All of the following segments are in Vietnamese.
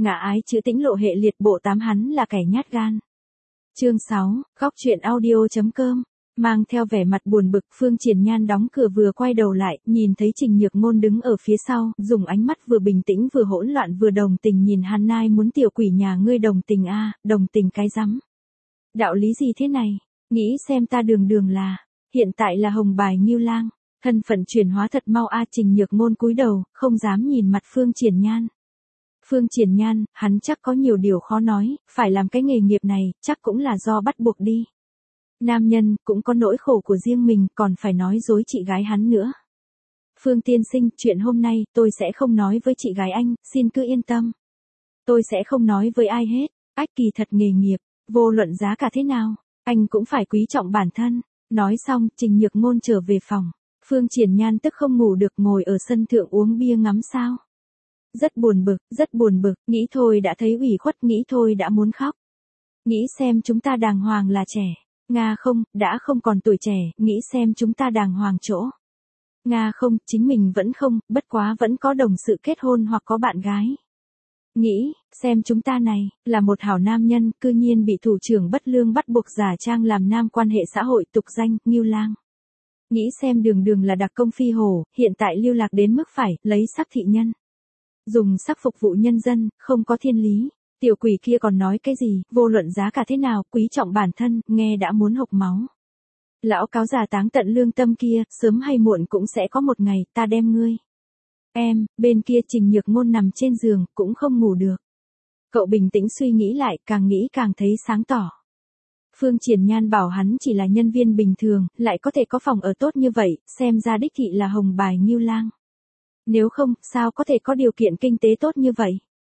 Ngã ái chữ Tĩnh lộ hệ liệt bộ 8 hắn là kẻ nhát gan. Chương 6, góc truyện audio.com. Mang theo vẻ mặt buồn bực, Phương Triển Nhan đóng cửa vừa quay đầu lại, nhìn thấy Trình Nhược Ngôn đứng ở phía sau, dùng ánh mắt vừa bình tĩnh vừa hỗn loạn vừa đồng tình nhìn Hàn Nai muốn tiểu quỷ nhà ngươi đồng tình a, đồng tình cái rắm. Đạo lý gì thế này, nghĩ xem ta đường đường là, hiện tại là hồng bài Ngưu Lang, thân phận chuyển hóa thật mau a. Trình Nhược Ngôn cúi đầu, không dám nhìn mặt Phương Triển Nhan. Phương Triển Nhan, hắn chắc có nhiều điều khó nói, phải làm cái nghề nghiệp này, chắc cũng là do bắt buộc đi. Nam nhân, cũng có nỗi khổ của riêng mình, còn phải nói dối chị gái hắn nữa. Phương tiên sinh, chuyện hôm nay, tôi sẽ không nói với chị gái anh, xin cứ yên tâm. Tôi sẽ không nói với ai hết, ách kỳ thật nghề nghiệp, vô luận giá cả thế nào, anh cũng phải quý trọng bản thân. Nói xong, Trình Nhược Ngôn trở về phòng. Phương Triển Nhan tức không ngủ được ngồi ở sân thượng uống bia ngắm sao. Rất buồn bực, nghĩ thôi đã thấy ủy khuất, nghĩ thôi đã muốn khóc. Nghĩ xem chúng ta đàng hoàng là trẻ. Nga không, đã không còn tuổi trẻ, nghĩ xem chúng ta đàng hoàng chỗ. Nga không, chính mình vẫn không, bất quá vẫn có đồng sự kết hôn hoặc có bạn gái. Nghĩ, xem chúng ta này, là một hảo nam nhân, cư nhiên bị thủ trưởng bất lương bắt buộc giả trang làm nam quan hệ xã hội tục danh, Ngưu Lang. Nghĩ xem đường đường là đặc công phi hồ, hiện tại lưu lạc đến mức phải, lấy sắc thị nhân. Dùng sắc phục vụ nhân dân, không có thiên lý. Tiểu quỷ kia còn nói cái gì, vô luận giá cả thế nào, quý trọng bản thân, nghe đã muốn hộc máu. Lão cáo già táng tận lương tâm kia, sớm hay muộn cũng sẽ có một ngày, ta đem ngươi. Em, bên kia Trình Nhược Ngôn nằm trên giường, cũng không ngủ được. Cậu bình tĩnh suy nghĩ lại, càng nghĩ càng thấy sáng tỏ. Phương Triển Nhan bảo hắn chỉ là nhân viên bình thường, lại có thể có phòng ở tốt như vậy, xem ra đích thị là hồng bài Ngưu Lang. Nếu không, sao có thể có điều kiện kinh tế tốt như vậy?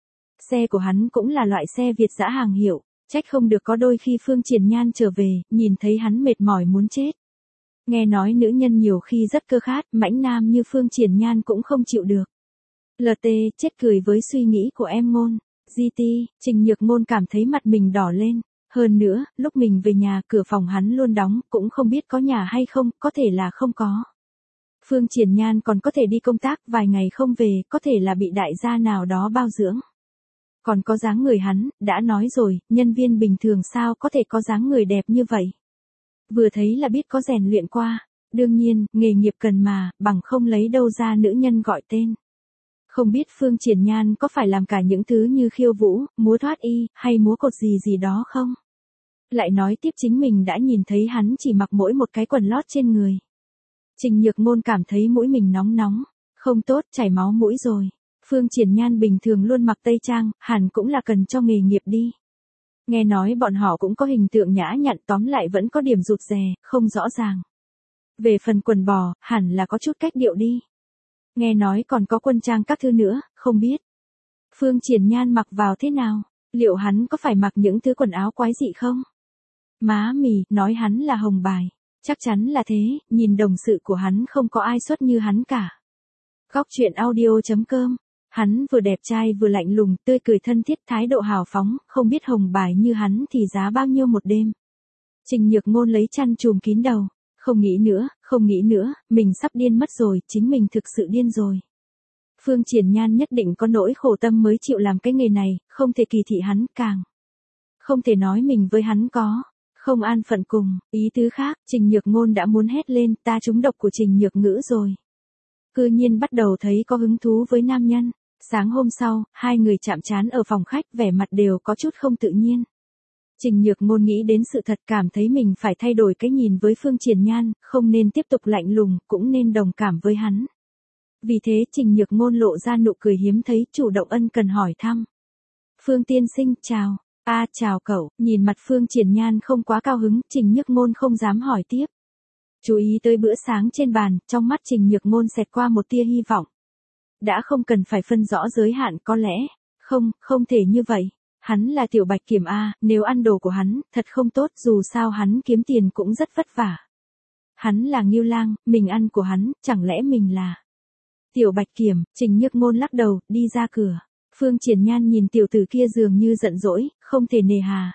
Xe của hắn cũng là loại xe Việt dã hàng hiệu, trách không được có đôi khi Phương Triển Nhan trở về, nhìn thấy hắn mệt mỏi muốn chết. Nghe nói nữ nhân nhiều khi rất cơ khát, mãnh nam như Phương Triển Nhan cũng không chịu được. LT, chết cười với suy nghĩ của em Ngôn. GT, Trình Nhược Ngôn cảm thấy mặt mình đỏ lên. Hơn nữa, lúc mình về nhà, cửa phòng hắn luôn đóng, cũng không biết có nhà hay không, có thể là không có. Phương Triển Nhan còn có thể đi công tác, vài ngày không về, có thể là bị đại gia nào đó bao dưỡng. Còn có dáng người hắn, đã nói rồi, nhân viên bình thường sao có thể có dáng người đẹp như vậy. Vừa thấy là biết có rèn luyện qua, đương nhiên, nghề nghiệp cần mà, bằng không lấy đâu ra nữ nhân gọi tên. Không biết Phương Triển Nhan có phải làm cả những thứ như khiêu vũ, múa thoát y, hay múa cột gì gì đó không? Lại nói tiếp chính mình đã nhìn thấy hắn chỉ mặc mỗi một cái quần lót trên người. Trình Nhược Ngôn cảm thấy mũi mình nóng nóng, không tốt, chảy máu mũi rồi. Phương Triển Nhan bình thường luôn mặc tây trang, hẳn cũng là cần cho nghề nghiệp đi. Nghe nói bọn họ cũng có hình tượng nhã nhặn, tóm lại vẫn có điểm rụt rè, không rõ ràng. Về phần quần bò, hẳn là có chút cách điệu đi. Nghe nói còn có quân trang các thứ nữa, không biết. Phương Triển Nhan mặc vào thế nào? Liệu hắn có phải mặc những thứ quần áo quái dị không? Má mì, nói hắn là hồng bài. Chắc chắn là thế, nhìn đồng sự của hắn không có ai xuất như hắn cả. Góc truyện audio.com. Hắn vừa đẹp trai vừa lạnh lùng, tươi cười thân thiết, thái độ hào phóng, không biết hồng bài như hắn thì giá bao nhiêu một đêm. Trình Nhược Ngôn lấy chăn trùm kín đầu. Không nghĩ nữa, mình sắp điên mất rồi, chính mình thực sự điên rồi. Phương Triển Nhan nhất định có nỗi khổ tâm mới chịu làm cái nghề này, không thể kỳ thị hắn, càng không thể nói mình với hắn có không an phận cùng, ý tứ khác, Trình Nhược Ngôn đã muốn hét lên, ta trúng độc của Trình Nhược Ngữ rồi. Cư nhiên bắt đầu thấy có hứng thú với nam nhân. Sáng hôm sau, hai người chạm trán ở phòng khách, vẻ mặt đều có chút không tự nhiên. Trình Nhược Ngôn nghĩ đến sự thật, cảm thấy mình phải thay đổi cái nhìn với Phương Triển Nhan, không nên tiếp tục lạnh lùng, cũng nên đồng cảm với hắn. Vì thế Trình Nhược Ngôn lộ ra nụ cười hiếm thấy, chủ động ân cần hỏi thăm. Phương tiên sinh, chào. Chào cậu, nhìn mặt Phương Triển Nhan không quá cao hứng, Trình Nhược Ngôn không dám hỏi tiếp. Chú ý tới bữa sáng trên bàn, trong mắt Trình Nhược Ngôn xẹt qua một tia hy vọng. Đã không cần phải phân rõ giới hạn, có lẽ, không thể như vậy. Hắn là tiểu bạch kiểm A, nếu ăn đồ của hắn, thật không tốt, dù sao hắn kiếm tiền cũng rất vất vả. Hắn là Ngưu Lang, mình ăn của hắn, chẳng lẽ mình là tiểu bạch kiểm. Trình Nhược Ngôn lắc đầu, đi ra cửa. Phương Triển Nhan nhìn tiểu tử kia dường như giận dỗi, không thể nề hà.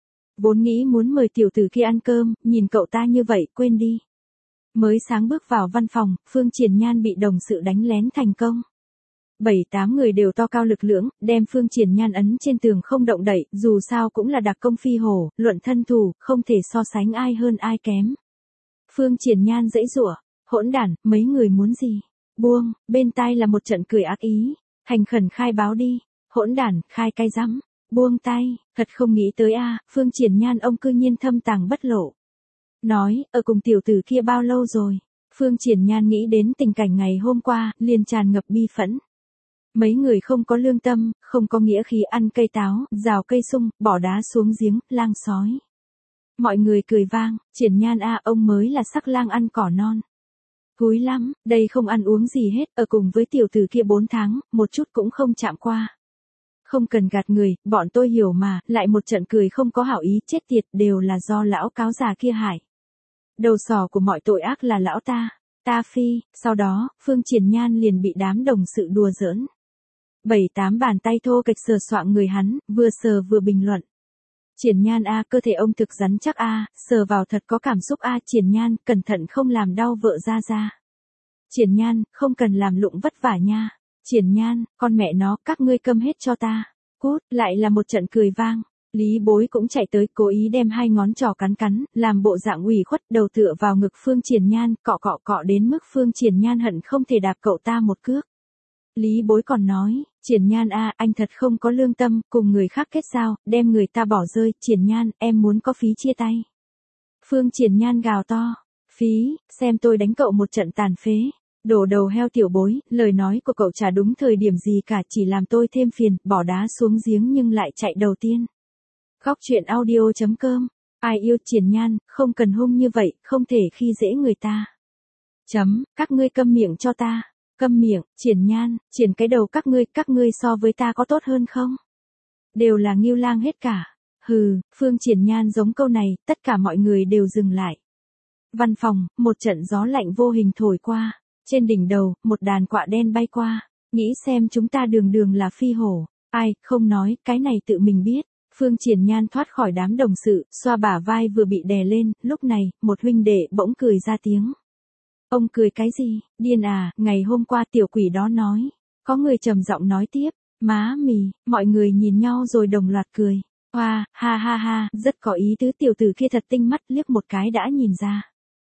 Vốn nghĩ muốn mời tiểu tử kia ăn cơm, nhìn cậu ta như vậy, quên đi. Mới sáng bước vào văn phòng, Phương Triển Nhan bị đồng sự đánh lén thành công. 7-8 người đều to cao lực lưỡng, đem Phương Triển Nhan ấn trên tường không động đậy, dù sao cũng là đặc công phi hổ, luận thân thủ, không thể so sánh ai hơn ai kém. Phương Triển Nhan giãy giụa, hỗn đản, mấy người muốn gì? Buông, bên tai là một trận cười ác ý, thành khẩn khai báo đi, hỗn đản, khai cái rắm, buông tay, thật không nghĩ tới a, Phương Triển Nhan ông cư nhiên thâm tàng bất lộ. Nói, ở cùng tiểu tử kia bao lâu rồi? Phương Triển Nhan nghĩ đến tình cảnh ngày hôm qua, liền tràn ngập bi phẫn. Mấy người không có lương tâm, không có nghĩa khí, ăn cây táo, rào cây sung, bỏ đá xuống giếng, lang sói. Mọi người cười vang, Triển Nhan a, ông mới là sắc lang ăn cỏ non. Cúi lắm, đây không ăn uống gì hết, ở cùng với tiểu tử kia 4 tháng, một chút cũng không chạm qua. Không cần gạt người, bọn tôi hiểu mà, lại một trận cười không có hảo ý, chết tiệt, đều là do lão cáo già kia hại. Đầu sỏ của mọi tội ác là lão ta phi, sau đó, Phương Triển Nhan liền bị đám đồng sự đùa giỡn. 7-8 bàn tay thô kịch sờ soạng người hắn, vừa sờ vừa bình luận. Triển Nhan a, cơ thể ông thực rắn chắc a, sờ vào thật có cảm xúc a, Triển Nhan, cẩn thận không làm đau vợ ra. Triển Nhan, không cần làm lụng vất vả nha. Triển Nhan, con mẹ nó, các ngươi câm hết cho ta. Cút, lại là một trận cười vang. Lý Bối cũng chạy tới, cố ý đem 2 ngón trỏ cắn, làm bộ dạng ủy khuất, đầu tựa vào ngực Phương Triển Nhan, cọ đến mức Phương Triển Nhan hận không thể đạp cậu ta một cước. Lý Bối còn nói, Triển Nhan a, anh thật không có lương tâm, cùng người khác kết giao, đem người ta bỏ rơi, Triển Nhan, em muốn có phí chia tay. Phương Triển Nhan gào to, phí, xem tôi đánh cậu một trận tàn phế. Đổ đầu heo tiểu bối, lời nói của cậu chả đúng thời điểm gì cả, chỉ làm tôi thêm phiền, bỏ đá xuống giếng nhưng lại chạy đầu tiên. Góc truyện audio.com, ai yêu Triển Nhan, không cần hung như vậy, không thể khi dễ người ta. Các ngươi câm miệng cho ta. Câm miệng, Triển Nhan, triển cái đầu các ngươi so với ta có tốt hơn không? Đều là ngưu lang hết cả. Hừ, Phương Triển Nhan giống câu này, tất cả mọi người đều dừng lại. Văn phòng, một trận gió lạnh vô hình thổi qua. Trên đỉnh đầu, một đàn quạ đen bay qua. Nghĩ xem chúng ta đường là phi hổ. Ai, không nói, cái này tự mình biết. Phương Triển Nhan thoát khỏi đám đồng sự, xoa bả vai vừa bị đè lên, lúc này, một huynh đệ bỗng cười ra tiếng. Ông cười cái gì, điên à, ngày hôm qua tiểu quỷ đó nói. Có người trầm giọng nói tiếp, má mì, mọi người nhìn nhau rồi đồng loạt cười. Hoa, ha, rất có ý tứ, tiểu tử kia thật tinh mắt, liếc một cái đã nhìn ra.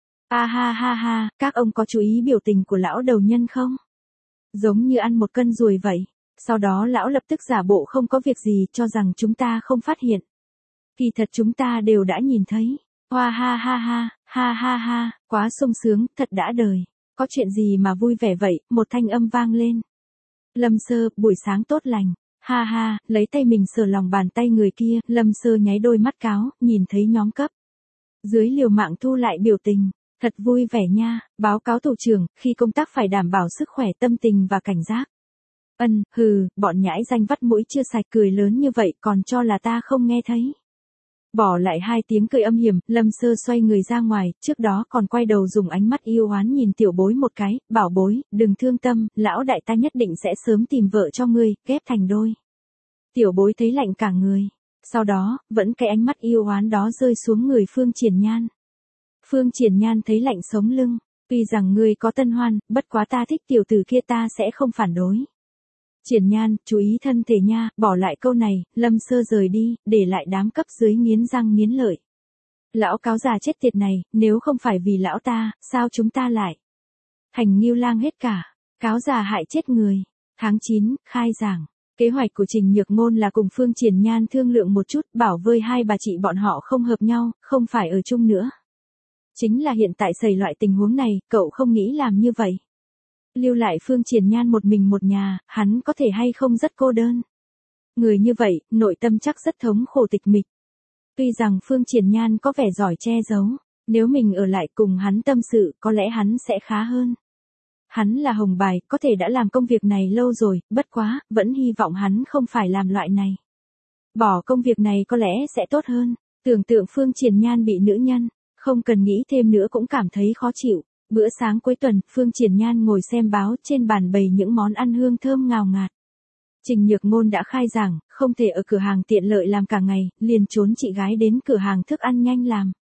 Ha, các ông có chú ý biểu tình của lão đầu nhân không? Giống như ăn một cân ruồi vậy. Sau đó lão lập tức giả bộ không có việc gì, cho rằng chúng ta không phát hiện. Kỳ thật chúng ta đều đã nhìn thấy. Hoa ha, quá sung sướng, thật đã đời. Có chuyện gì mà vui vẻ vậy, một thanh âm vang lên. Lâm Sơ, buổi sáng tốt lành. Ha, lấy tay mình sờ lòng bàn tay người kia, Lâm Sơ nháy đôi mắt cáo, nhìn thấy nhóm cấp dưới liều mạng thu lại biểu tình. Thật vui vẻ nha, báo cáo thủ trưởng, khi công tác phải đảm bảo sức khỏe tâm tình và cảnh giác. Bọn nhãi danh vắt mũi chưa sạch, cười lớn như vậy còn cho là ta không nghe thấy. Bỏ lại 2 tiếng cười âm hiểm, Lâm Sơ xoay người ra ngoài, trước đó còn quay đầu dùng ánh mắt yêu oán nhìn tiểu bối một cái, bảo bối, đừng thương tâm, lão đại ta nhất định sẽ sớm tìm vợ cho ngươi, ghép thành đôi. Tiểu bối thấy lạnh cả người, sau đó, vẫn cái ánh mắt yêu oán đó rơi xuống người Phương Triển Nhan. Phương Triển Nhan thấy lạnh sống lưng, tuy rằng ngươi có tân hoan, bất quá ta thích tiểu tử kia, ta sẽ không phản đối. Triển Nhan, chú ý thân thể nha, bỏ lại câu này, Lâm Sơ rời đi, để lại đám cấp dưới nghiến răng nghiến lợi. Lão cáo già chết tiệt này, nếu không phải vì lão ta, sao chúng ta lại thành ngưu lang hết cả, cáo già hại chết người. Tháng 9, khai giảng. Kế hoạch của Trình Nhược Ngôn là cùng Phương Triển Nhan thương lượng một chút, bảo vơi 2 bà chị bọn họ không hợp nhau, không phải ở chung nữa. Chính là hiện tại xảy loại tình huống này, cậu không nghĩ làm như vậy. Lưu lại Phương Triển Nhan một mình một nhà, hắn có thể hay không rất cô đơn. Người như vậy, nội tâm chắc rất thống khổ tịch mịch. Tuy rằng Phương Triển Nhan có vẻ giỏi che giấu, nếu mình ở lại cùng hắn tâm sự, có lẽ hắn sẽ khá hơn. Hắn là hồng bài, có thể đã làm công việc này lâu rồi, bất quá, vẫn hy vọng hắn không phải làm loại này. Bỏ công việc này có lẽ sẽ tốt hơn. Tưởng tượng Phương Triển Nhan bị nữ nhân, không cần nghĩ thêm nữa cũng cảm thấy khó chịu. Bữa sáng cuối tuần, Phương Triển Nhan ngồi xem báo, trên bàn bày những món ăn hương thơm ngào ngạt. Trình Nhược Ngôn đã khai giảng, không thể ở cửa hàng tiện lợi làm cả ngày, liền trốn chị gái đến cửa hàng thức ăn nhanh làm.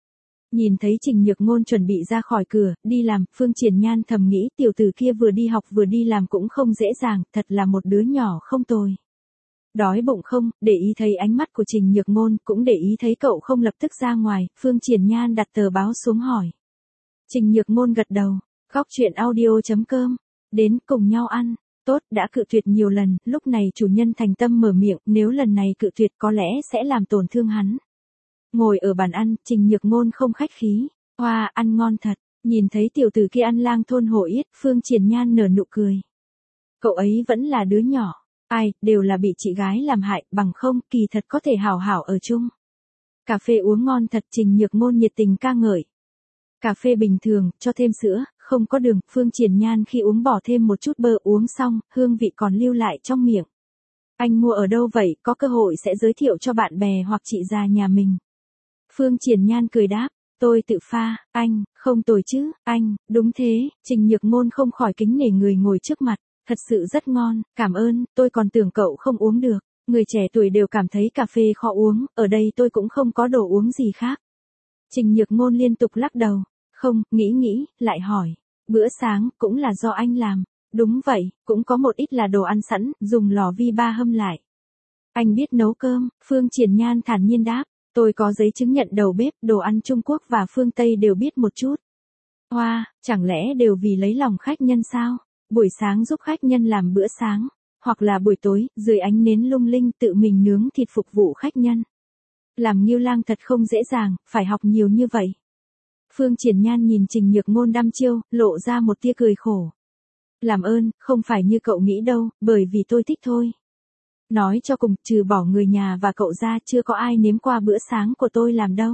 Nhìn thấy Trình Nhược Ngôn chuẩn bị ra khỏi cửa, đi làm, Phương Triển Nhan thầm nghĩ tiểu tử kia vừa đi học vừa đi làm cũng không dễ dàng, thật là một đứa nhỏ không tồi. Đói bụng không, để ý thấy ánh mắt của Trình Nhược Ngôn, cũng để ý thấy cậu không lập tức ra ngoài, Phương Triển Nhan đặt tờ báo xuống hỏi. Trình Nhược Ngôn gật đầu, góc chuyện audio.com, đến cùng nhau ăn, tốt, đã cự tuyệt nhiều lần, lúc này chủ nhân thành tâm mở miệng, nếu lần này cự tuyệt có lẽ sẽ làm tổn thương hắn. Ngồi ở bàn ăn, Trình Nhược Ngôn không khách khí, hoa, ăn ngon thật, nhìn thấy tiểu tử kia ăn lang thôn hổ yết, Phương Triển Nhan nở nụ cười. Cậu ấy vẫn là đứa nhỏ. Ai, đều là bị chị gái làm hại, bằng không, kỳ thật có thể hảo hảo ở chung. Cà phê uống ngon thật, Trình Nhược Ngôn nhiệt tình ca ngợi. Cà phê bình thường, cho thêm sữa, không có đường, Phương Triển Nhan khi uống bỏ thêm một chút bơ, uống xong, hương vị còn lưu lại trong miệng. Anh mua ở đâu vậy, có cơ hội sẽ giới thiệu cho bạn bè hoặc chị già nhà mình. Phương Triển Nhan cười đáp, tôi tự pha, anh, không tồi chứ, anh, đúng thế, Trình Nhược Ngôn không khỏi kính nể người ngồi trước mặt. Thật sự rất ngon, cảm ơn, tôi còn tưởng cậu không uống được. Người trẻ tuổi đều cảm thấy cà phê khó uống, ở đây tôi cũng không có đồ uống gì khác. Trình Nhược Ngôn liên tục lắc đầu. Không, nghĩ, lại hỏi. Bữa sáng, cũng là do anh làm. Đúng vậy, cũng có một ít là đồ ăn sẵn, dùng lò vi ba hâm lại. Anh biết nấu cơm, Phương Triển Nhan thản nhiên đáp. Tôi có giấy chứng nhận đầu bếp, đồ ăn Trung Quốc và phương Tây đều biết một chút. Hoa, chẳng lẽ đều vì lấy lòng khách nhân sao? Buổi sáng giúp khách nhân làm bữa sáng, hoặc là buổi tối, dưới ánh nến lung linh tự mình nướng thịt phục vụ khách nhân. Làm Ngưu Lang thật không dễ dàng, phải học nhiều như vậy. Phương Triển Nhan nhìn Trình Nhược Ngôn đăm chiêu, lộ ra một tia cười khổ. Làm ơn, không phải như cậu nghĩ đâu, bởi vì tôi thích thôi. Nói cho cùng, trừ bỏ người nhà và cậu ra chưa có ai nếm qua bữa sáng của tôi làm đâu.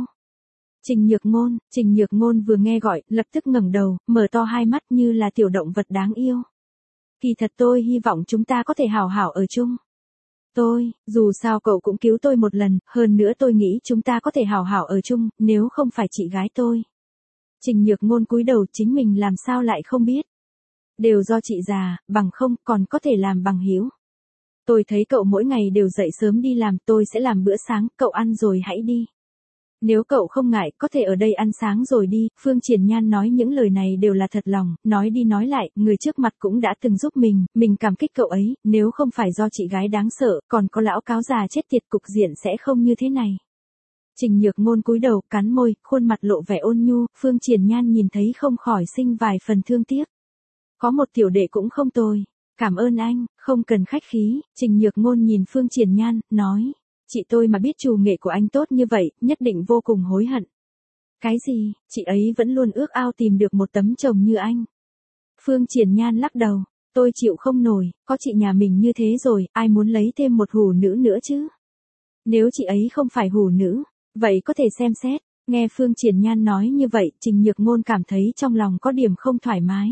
Trình Nhược Ngôn vừa nghe gọi, lập tức ngẩng đầu, mở to hai mắt như là tiểu động vật đáng yêu. Kỳ thật tôi hy vọng chúng ta có thể hảo hảo ở chung. Dù sao cậu cũng cứu tôi một lần, hơn nữa tôi nghĩ chúng ta có thể hảo hảo ở chung, nếu không phải chị gái tôi. Trình Nhược Ngôn cúi đầu, chính mình làm sao lại không biết. Đều do chị già, bằng không, còn có thể làm bằng hữu. Tôi thấy cậu mỗi ngày đều dậy sớm đi làm, tôi sẽ làm bữa sáng, cậu ăn rồi hãy đi. Nếu cậu không ngại, có thể ở đây ăn sáng rồi đi, Phương Triển Nhan nói những lời này đều là thật lòng, nói đi nói lại, người trước mặt cũng đã từng giúp mình cảm kích cậu ấy, nếu không phải do chị gái đáng sợ, còn có lão cáo già chết tiệt cục diện sẽ không như thế này. Trình Nhược Ngôn cúi đầu, cắn môi, khuôn mặt lộ vẻ ôn nhu, Phương Triển Nhan nhìn thấy không khỏi sinh vài phần thương tiếc. Có một tiểu đệ cũng không tồi. Cảm ơn anh, không cần khách khí, Trình Nhược Ngôn nhìn Phương Triển Nhan, nói. Chị tôi mà biết trù nghệ của anh tốt như vậy, nhất định vô cùng hối hận. Cái gì, chị ấy vẫn luôn ước ao tìm được một tấm chồng như anh. Phương Triển Nhan lắc đầu, tôi chịu không nổi, có chị nhà mình như thế rồi, ai muốn lấy thêm một hủ nữ nữa chứ? Nếu chị ấy không phải hủ nữ, vậy có thể xem xét. Nghe Phương Triển Nhan nói như vậy, Trình Nhược Ngôn cảm thấy trong lòng có điểm không thoải mái.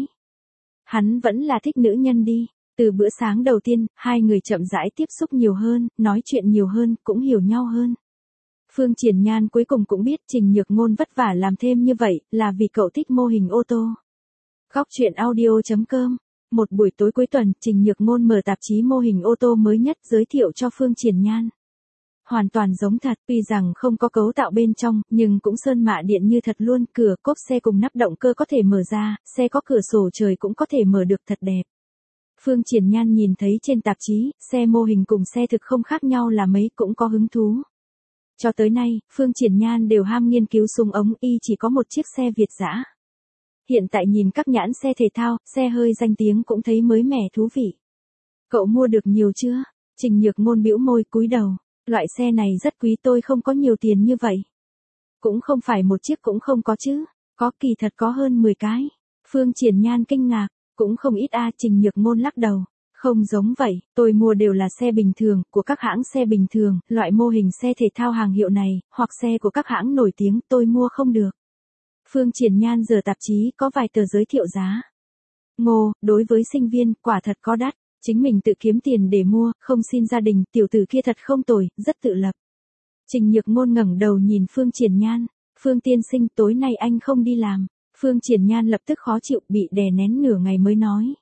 Hắn vẫn là thích nữ nhân đi. Từ bữa sáng đầu tiên, hai người chậm rãi tiếp xúc nhiều hơn, nói chuyện nhiều hơn, cũng hiểu nhau hơn. Phương Triển Nhan cuối cùng cũng biết Trình Nhược Ngôn vất vả làm thêm như vậy, là vì cậu thích mô hình ô tô. Góc chuyện audio.com. Một buổi tối cuối tuần, Trình Nhược Ngôn mở tạp chí mô hình ô tô mới nhất giới thiệu cho Phương Triển Nhan. Hoàn toàn giống thật, tuy rằng không có cấu tạo bên trong, nhưng cũng sơn mạ điện như thật luôn, cửa cốp xe cùng nắp động cơ có thể mở ra, xe có cửa sổ trời cũng có thể mở được thật đẹp. Phương Triển Nhan nhìn thấy trên tạp chí, xe mô hình cùng xe thực không khác nhau là mấy, cũng có hứng thú. Cho tới nay, Phương Triển Nhan đều ham nghiên cứu súng ống, y chỉ có một chiếc xe Việt dã. Hiện tại nhìn các nhãn xe thể thao, xe hơi danh tiếng cũng thấy mới mẻ thú vị. Cậu mua được nhiều chưa? Trình Nhược Ngôn bĩu môi cúi đầu, loại xe này rất quý, tôi không có nhiều tiền như vậy. Cũng không phải một chiếc cũng không có chứ, có, kỳ thật có hơn 10 cái. Phương Triển Nhan kinh ngạc. Cũng không ít a, Trình Nhược Ngôn lắc đầu. Không giống vậy, tôi mua đều là xe bình thường, của các hãng xe bình thường, loại mô hình xe thể thao hàng hiệu này, hoặc xe của các hãng nổi tiếng, tôi mua không được. Phương Triển Nhan giờ tạp chí có vài tờ giới thiệu giá. Ngô, đối với sinh viên, quả thật có đắt, chính mình tự kiếm tiền để mua, không xin gia đình, tiểu tử kia thật không tồi, rất tự lập. Trình Nhược Ngôn ngẩng đầu nhìn Phương Triển Nhan, Phương tiên sinh, tối nay anh không đi làm. Phương Triển Nhan lập tức khó chịu, bị đè nén nửa ngày mới nói.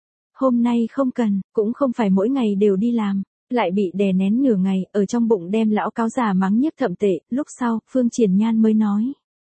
Hôm nay không cần, cũng không phải mỗi ngày đều đi làm, lại bị đè nén nửa ngày, ở trong bụng đem lão cáo già mắng nhiếc thậm tệ, lúc sau, Phương Triển Nhan mới nói.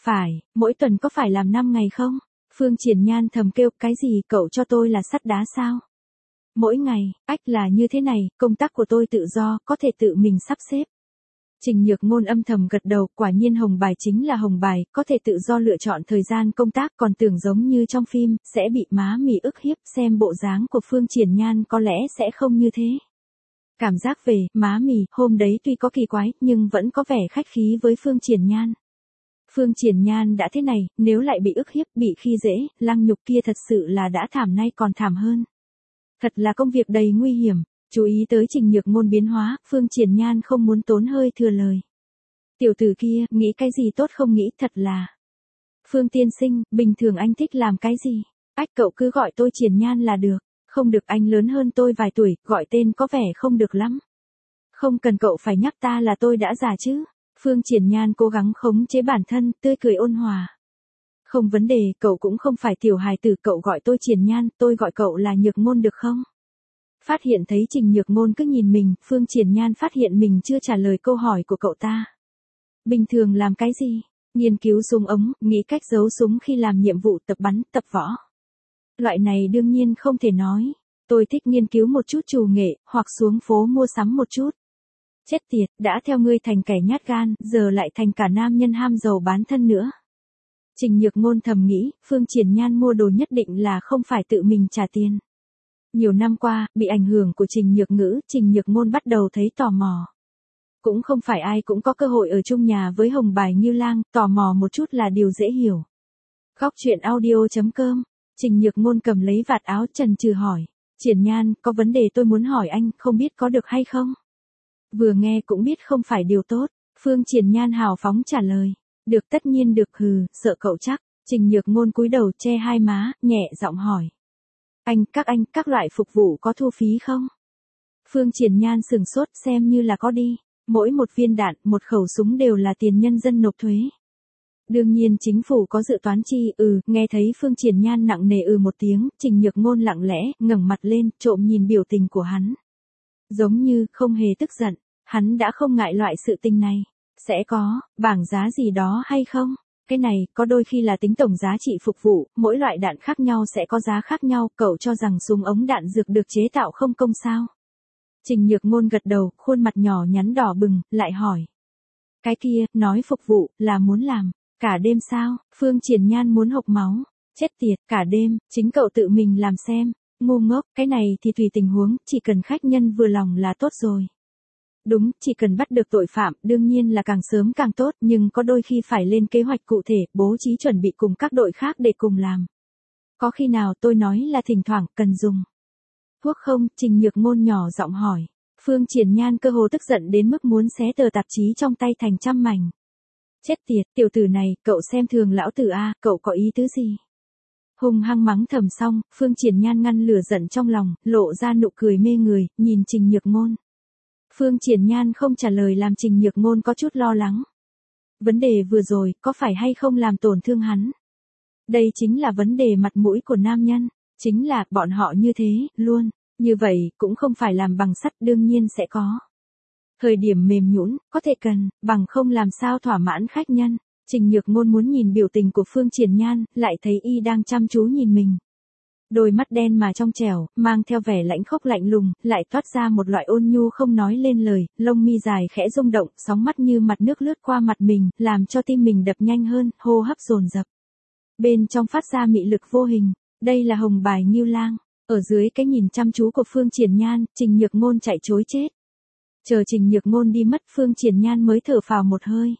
Phải, mỗi tuần có phải làm 5 ngày không? Phương Triển Nhan thầm kêu, cái gì, cậu cho tôi là sắt đá sao? Mỗi ngày, ách là như thế này, công tác của tôi tự do, có thể tự mình sắp xếp. Trình Nhược Ngôn âm thầm gật đầu, quả nhiên hồng bài chính là hồng bài, có thể tự do lựa chọn thời gian công tác, còn tưởng giống như trong phim, sẽ bị má mì ức hiếp, xem bộ dáng của Phương Triển Nhan có lẽ sẽ không như thế. Cảm giác về, má mì, hôm đấy tuy có kỳ quái, nhưng vẫn có vẻ khách khí với Phương Triển Nhan. Phương Triển Nhan đã thế này, nếu lại bị ức hiếp, bị khi dễ, lăng nhục kia thật sự là đã thảm nay còn thảm hơn. Thật là công việc đầy nguy hiểm. Chú ý tới Trình Nhược Ngôn biến hóa, Phương Triển Nhan không muốn tốn hơi thừa lời. Tiểu tử kia, nghĩ cái gì tốt không nghĩ, thật là. Phương tiên sinh, bình thường anh thích làm cái gì? Ách, cậu cứ gọi tôi Triển Nhan là được. Không được, anh lớn hơn tôi vài tuổi, gọi tên có vẻ không được lắm. Không cần cậu phải nhắc ta là tôi đã già chứ. Phương Triển Nhan cố gắng khống chế bản thân, tươi cười ôn hòa. Không vấn đề, cậu cũng không phải tiểu hài tử, cậu gọi tôi Triển Nhan, tôi gọi cậu là Nhược Ngôn được không? Phát hiện thấy Trình Nhược Ngôn cứ nhìn mình, Phương Triển Nhan phát hiện mình chưa trả lời câu hỏi của cậu ta. Bình thường làm cái gì? Nghiên cứu súng ống, nghĩ cách giấu súng khi làm nhiệm vụ tập bắn, tập võ. Loại này đương nhiên không thể nói. Tôi thích nghiên cứu một chút trù nghệ, hoặc xuống phố mua sắm một chút. Chết tiệt, đã theo ngươi thành kẻ nhát gan, giờ lại thành cả nam nhân ham giàu bán thân nữa. Trình Nhược Ngôn thầm nghĩ, Phương Triển Nhan mua đồ nhất định là không phải tự mình trả tiền. Nhiều năm qua, bị ảnh hưởng của Trình Nhược Ngữ, Trình Nhược Ngôn bắt đầu thấy tò mò. Cũng không phải ai cũng có cơ hội ở chung nhà với hồng bài Ngưu Lang, tò mò một chút là điều dễ hiểu. Góc truyện audio.com, Trình Nhược Ngôn cầm lấy vạt áo chần chừ hỏi. Triển Nhan, có vấn đề tôi muốn hỏi anh, không biết có được hay không? Vừa nghe cũng biết không phải điều tốt, Phương Triển Nhan hào phóng trả lời. Được, tất nhiên được, hừ, sợ cậu chắc. Trình Nhược Ngôn cúi đầu che hai má, nhẹ giọng hỏi. Anh, các loại phục vụ có thu phí không? Phương Triển Nhan sừng sốt, xem như là có đi. Mỗi một viên đạn, một khẩu súng đều là tiền nhân dân nộp thuế. Đương nhiên chính phủ có dự toán chi, nghe thấy Phương Triển Nhan nặng nề một tiếng, Trình Nhược Ngôn lặng lẽ, ngẩng mặt lên, trộm nhìn biểu tình của hắn. Giống như, không hề tức giận, hắn đã không ngại loại sự tình này. Sẽ có, bảng giá gì đó hay không? Cái này, có đôi khi là tính tổng giá trị phục vụ, mỗi loại đạn khác nhau sẽ có giá khác nhau, cậu cho rằng súng ống đạn dược được chế tạo không công sao? Trình Nhược Ngôn gật đầu, khuôn mặt nhỏ nhắn đỏ bừng, lại hỏi. Cái kia, nói phục vụ, là muốn làm, cả đêm sao? Phương Triển Nhan muốn hộc máu. Chết tiệt, cả đêm, chính cậu tự mình làm xem. Ngu ngốc, cái này thì tùy tình huống, chỉ cần khách nhân vừa lòng là tốt rồi. Đúng, chỉ cần bắt được tội phạm, đương nhiên là càng sớm càng tốt, nhưng có đôi khi phải lên kế hoạch cụ thể, bố trí chuẩn bị cùng các đội khác để cùng làm. Có khi nào tôi nói là thỉnh thoảng, cần dùng thuốc không? Trình Nhược Ngôn nhỏ giọng hỏi. Phương Triển Nhan cơ hồ tức giận đến mức muốn xé tờ tạp chí trong tay thành trăm mảnh. Chết tiệt, tiểu tử này, cậu xem thường lão tử a, cậu có ý tứ gì? Hung hăng mắng thầm xong, Phương Triển Nhan ngăn lửa giận trong lòng, lộ ra nụ cười mê người, nhìn Trình Nhược Ngôn. Phương Triển Nhan không trả lời làm Trình Nhược Ngôn có chút lo lắng. Vấn đề vừa rồi, có phải hay không làm tổn thương hắn? Đây chính là vấn đề mặt mũi của nam nhân, chính là, bọn họ như thế, luôn, như vậy, cũng không phải làm bằng sắt, đương nhiên sẽ có. Thời điểm mềm nhũn, có thể cần, bằng không làm sao thỏa mãn khách nhân. Trình Nhược Ngôn muốn nhìn biểu tình của Phương Triển Nhan, lại thấy y đang chăm chú nhìn mình. Đôi mắt đen mà trong trẻo, mang theo vẻ lãnh khốc lạnh lùng, lại toát ra một loại ôn nhu không nói lên lời, lông mi dài khẽ rung động, sóng mắt như mặt nước lướt qua mặt mình, làm cho tim mình đập nhanh hơn, hô hấp dồn dập. Bên trong phát ra mị lực vô hình, đây là hồng bài Ngưu Lang. Ở dưới cái nhìn chăm chú của Phương Triển Nhan, Trình Nhược Ngôn chạy trối chết. Chờ Trình Nhược Ngôn đi mất, Phương Triển Nhan mới thở phào một hơi.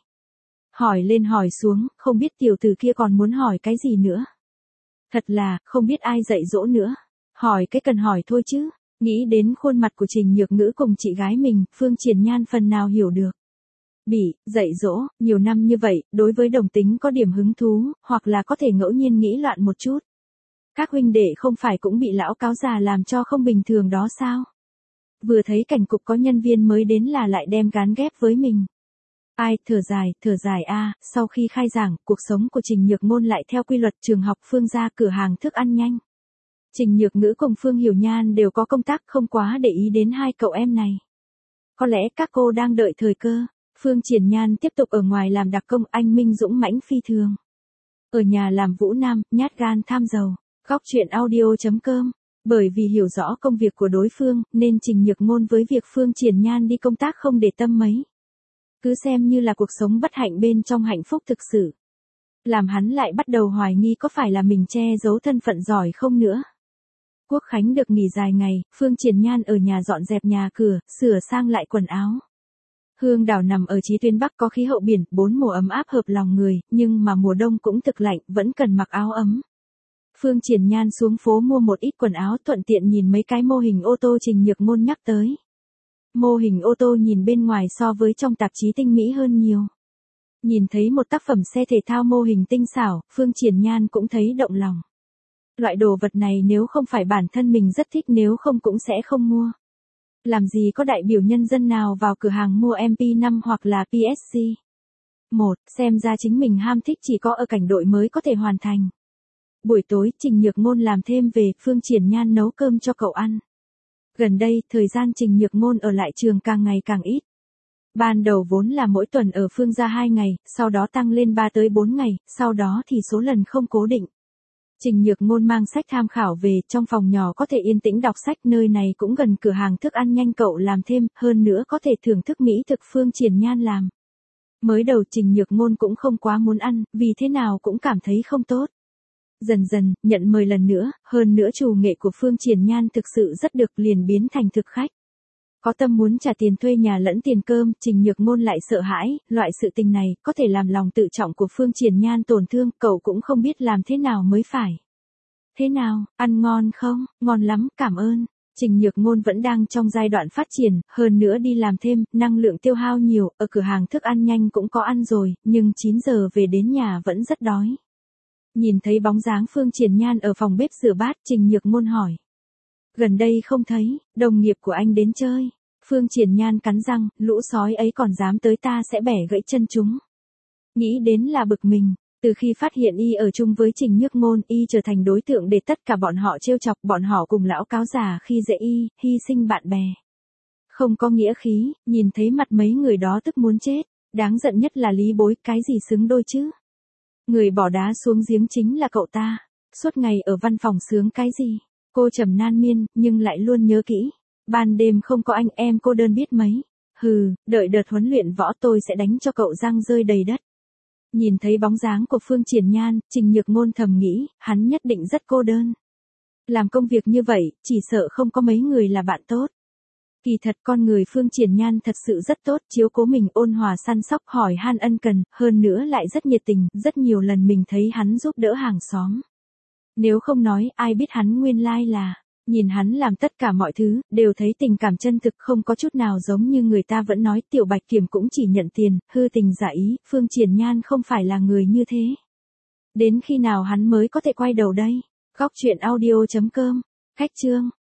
Hỏi lên hỏi xuống, không biết tiểu tử kia còn muốn hỏi cái gì nữa. Thật là, không biết ai dạy dỗ nữa. Hỏi cái cần hỏi thôi chứ. Nghĩ đến khuôn mặt của Trình Nhược Ngữ cùng chị gái mình, Phương Triển Nhan phần nào hiểu được. Dạy dỗ, nhiều năm như vậy, đối với đồng tính có điểm hứng thú, hoặc là có thể ngẫu nhiên nghĩ loạn một chút. Các huynh đệ không phải cũng bị lão cáo già làm cho không bình thường đó sao? Vừa thấy cảnh cục có nhân viên mới đến là lại đem gán ghép với mình. Ai, thở dài a, sau khi khai giảng, cuộc sống của Trình Nhược Ngôn lại theo quy luật trường học Phương gia cửa hàng thức ăn nhanh. Trình Nhược Ngữ cùng Phương Hiểu Nhan đều có công tác, không quá để ý đến hai cậu em này. Có lẽ các cô đang đợi thời cơ. Phương Triển Nhan tiếp tục ở ngoài làm đặc công, anh minh dũng mãnh phi thường. Ở nhà làm vũ nam, nhát gan tham giàu. Góc truyện audio.com. Bởi vì hiểu rõ công việc của đối phương, nên Trình Nhược Ngôn với việc Phương Triển Nhan đi công tác không để tâm mấy. Cứ xem như là cuộc sống bất hạnh bên trong hạnh phúc thực sự. Làm hắn lại bắt đầu hoài nghi có phải là mình che giấu thân phận giỏi không nữa. Quốc khánh được nghỉ dài ngày, Phương Triển Nhan ở nhà dọn dẹp nhà cửa, sửa sang lại quần áo. Hương đảo nằm ở chí tuyến Bắc có khí hậu biển, 4 mùa ấm áp hợp lòng người, nhưng mà mùa đông cũng thực lạnh, vẫn cần mặc áo ấm. Phương Triển Nhan xuống phố mua một ít quần áo, thuận tiện nhìn mấy cái mô hình ô tô Trình Nhược Ngôn nhắc tới. Mô hình ô tô nhìn bên ngoài so với trong tạp chí tinh mỹ hơn nhiều. Nhìn thấy một tác phẩm xe thể thao mô hình tinh xảo, Phương Triển Nhan cũng thấy động lòng. Loại đồ vật này nếu không phải bản thân mình rất thích, nếu không cũng sẽ không mua. Làm gì có đại biểu nhân dân nào vào cửa hàng mua MP5 hoặc là PSG. 1. Xem ra chính mình ham thích chỉ có ở cảnh đội mới có thể hoàn thành. Buổi tối, Trình Nhược Ngôn làm thêm về, Phương Triển Nhan nấu cơm cho cậu ăn. Gần đây, thời gian Trình Nhược Ngôn ở lại trường càng ngày càng ít. Ban đầu vốn là mỗi tuần ở Phương gia 2 ngày, sau đó tăng lên 3 tới 4 ngày, sau đó thì số lần không cố định. Trình Nhược Ngôn mang sách tham khảo về, trong phòng nhỏ có thể yên tĩnh đọc sách, nơi này cũng gần cửa hàng thức ăn nhanh cậu làm thêm, hơn nữa có thể thưởng thức mỹ thực Phương Triển Nhan làm. Mới đầu Trình Nhược Ngôn cũng không quá muốn ăn, vì thế nào cũng cảm thấy không tốt. Dần dần, nhận mời lần nữa, hơn nữa chủ nghệ của Phương Triển Nhan thực sự rất được, liền biến thành thực khách. Có tâm muốn trả tiền thuê nhà lẫn tiền cơm, Trình Nhược Ngôn lại sợ hãi, loại sự tình này có thể làm lòng tự trọng của Phương Triển Nhan tổn thương, cậu cũng không biết làm thế nào mới phải. Thế nào, ăn ngon không? Ngon lắm, cảm ơn. Trình Nhược Ngôn vẫn đang trong giai đoạn phát triển, hơn nữa đi làm thêm, năng lượng tiêu hao nhiều, ở cửa hàng thức ăn nhanh cũng có ăn rồi, nhưng 9 giờ về đến nhà vẫn rất đói. Nhìn thấy bóng dáng Phương Triển Nhan ở phòng bếp rửa bát, Trình Nhược Ngôn hỏi. Gần đây không thấy, đồng nghiệp của anh đến chơi. Phương Triển Nhan cắn răng, lũ sói ấy còn dám tới ta sẽ bẻ gãy chân chúng. Nghĩ đến là bực mình, từ khi phát hiện y ở chung với Trình Nhược Ngôn, y trở thành đối tượng để tất cả bọn họ trêu chọc, bọn họ cùng lão cáo già khi dễ y, hy sinh bạn bè. Không có nghĩa khí, nhìn thấy mặt mấy người đó tức muốn chết, đáng giận nhất là Lý Bối, cái gì xứng đôi chứ? Người bỏ đá xuống giếng chính là cậu ta, suốt ngày ở văn phòng sướng cái gì? Cô trầm nan miên, nhưng lại luôn nhớ kỹ. Ban đêm không có anh em cô đơn biết mấy. Hừ, đợi đợt huấn luyện võ tôi sẽ đánh cho cậu răng rơi đầy đất. Nhìn thấy bóng dáng của Phương Triển Nhan, Trình Nhược Ngôn thầm nghĩ, hắn nhất định rất cô đơn. Làm công việc như vậy, chỉ sợ không có mấy người là bạn tốt. Kỳ thật con người Phương Triển Nhan thật sự rất tốt, chiếu cố mình, ôn hòa săn sóc, hỏi han ân cần, hơn nữa lại rất nhiệt tình, rất nhiều lần mình thấy hắn giúp đỡ hàng xóm. Nếu không nói, ai biết hắn nguyên lai là, nhìn hắn làm tất cả mọi thứ, đều thấy tình cảm chân thực, không có chút nào giống như người ta vẫn nói Tiểu Bạch Kiểm cũng chỉ nhận tiền, hư tình giả ý, Phương Triển Nhan không phải là người như thế. Đến khi nào hắn mới có thể quay đầu đây? Góc truyện audio.com, Khách chương.